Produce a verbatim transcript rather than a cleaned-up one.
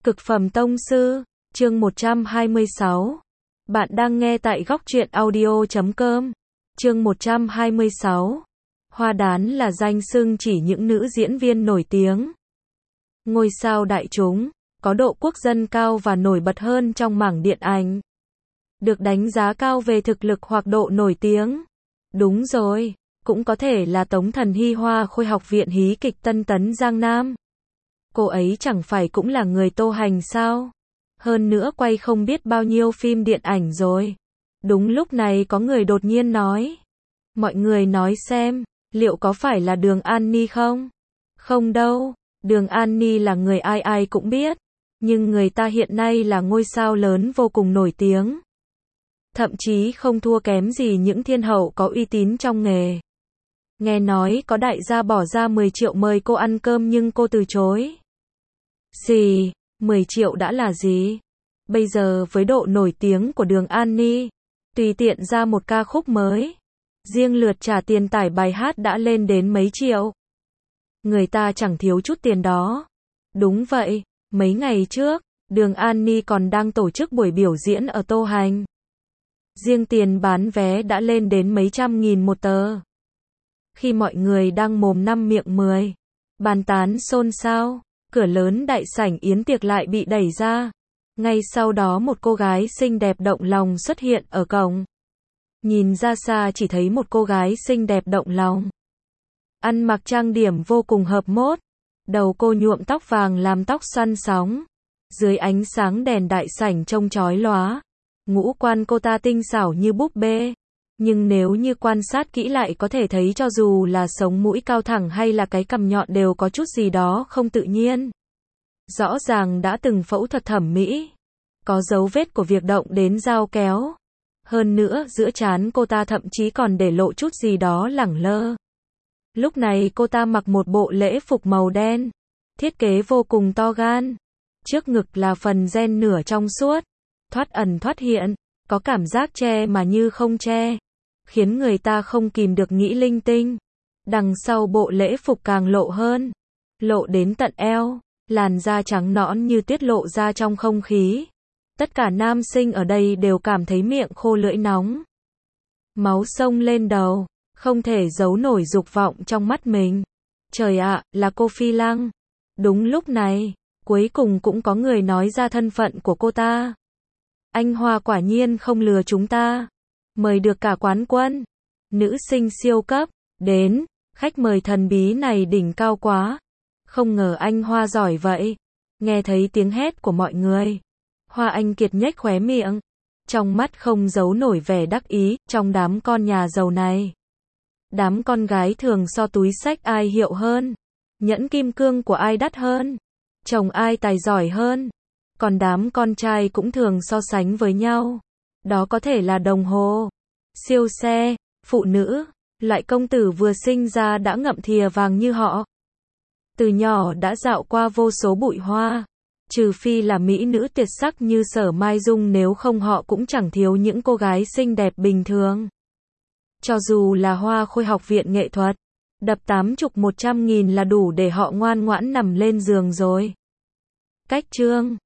Cực phẩm tông sư, chương một trăm hai mươi sáu. Bạn đang nghe tại góc truyện audio chấm com. Chương một trăm hai mươi sáu. Hoa đán là danh xưng chỉ những nữ diễn viên nổi tiếng, ngôi sao đại chúng, có độ quốc dân cao và nổi bật hơn trong mảng điện ảnh. Được đánh giá cao về thực lực hoặc độ nổi tiếng. Đúng rồi, cũng có thể là Tống Thần Hy Hoa Khôi Học viện hí kịch Tân Tấn Giang Nam. Cô ấy chẳng phải cũng là người Tô Hành sao? Hơn nữa quay không biết bao nhiêu phim điện ảnh rồi. Đúng lúc này có người đột nhiên nói. Mọi người nói xem, liệu có phải là Đường An Ni không? Không đâu, Đường An Ni là người ai ai cũng biết. Nhưng người ta hiện nay là ngôi sao lớn vô cùng nổi tiếng. Thậm chí không thua kém gì những thiên hậu có uy tín trong nghề. Nghe nói có đại gia bỏ ra mười triệu mời cô ăn cơm nhưng cô từ chối. Gì, mười triệu đã là gì? Bây giờ với độ nổi tiếng của Đường An Ni, tùy tiện ra một ca khúc mới, riêng lượt trả tiền tải bài hát đã lên đến mấy triệu. Người ta chẳng thiếu chút tiền đó. Đúng vậy, mấy ngày trước, Đường An Ni còn đang tổ chức buổi biểu diễn ở Tô Hành. Riêng tiền bán vé đã lên đến mấy trăm nghìn một tờ. Khi mọi người đang mồm năm miệng mười, bàn tán xôn xao, cửa lớn đại sảnh yến tiệc lại bị đẩy ra. Ngay sau đó một cô gái xinh đẹp động lòng xuất hiện ở cổng. Nhìn ra xa chỉ thấy một cô gái xinh đẹp động lòng. Ăn mặc trang điểm vô cùng hợp mốt. Đầu cô nhuộm tóc vàng làm tóc xoăn sóng. Dưới ánh sáng đèn đại sảnh trông chói lóa. Ngũ quan cô ta tinh xảo như búp bê. Nhưng nếu như quan sát kỹ lại có thể thấy cho dù là sống mũi cao thẳng hay là cái cằm nhọn đều có chút gì đó không tự nhiên. Rõ ràng đã từng phẫu thuật thẩm mỹ. Có dấu vết của việc động đến dao kéo. Hơn nữa giữa trán cô ta thậm chí còn để lộ chút gì đó lẳng lơ. Lúc này cô ta mặc một bộ lễ phục màu đen. Thiết kế vô cùng to gan. Trước ngực là phần ren nửa trong suốt. Thoát ẩn thoát hiện. Có cảm giác che mà như không che. Khiến người ta không kìm được nghĩ linh tinh. Đằng sau bộ lễ phục càng lộ hơn. Lộ đến tận eo. Làn da trắng nõn như tuyết lộ ra trong không khí. Tất cả nam sinh ở đây đều cảm thấy miệng khô lưỡi nóng. Máu sông lên đầu. Không thể giấu nổi dục vọng trong mắt mình. Trời ạ, là cô Phi Lăng. Đúng lúc này, cuối cùng cũng có người nói ra thân phận của cô ta. Anh Hoa quả nhiên không lừa chúng ta. Mời được cả quán quân. Nữ sinh siêu cấp. Đến, khách mời thần bí này đỉnh cao quá. Không ngờ anh Hoa giỏi vậy. Nghe thấy tiếng hét của mọi người. Hoa Anh Kiệt nhếch khóe miệng. Trong mắt không giấu nổi vẻ đắc ý. Trong đám con nhà giàu này, đám con gái thường so túi xách ai hiệu hơn. Nhẫn kim cương của ai đắt hơn. Chồng ai tài giỏi hơn. Còn đám con trai cũng thường so sánh với nhau. Đó có thể là đồng hồ, siêu xe, phụ nữ. Loại công tử vừa sinh ra đã ngậm thìa vàng như họ. Từ nhỏ đã dạo qua vô số bụi hoa. Trừ phi là mỹ nữ tuyệt sắc như Sở Mai Dung, nếu không họ cũng chẳng thiếu những cô gái xinh đẹp bình thường. Cho dù là Hoa Khôi Học viện nghệ thuật, đập tám chục một trăm nghìn là đủ để họ ngoan ngoãn nằm lên giường rồi. Cách chương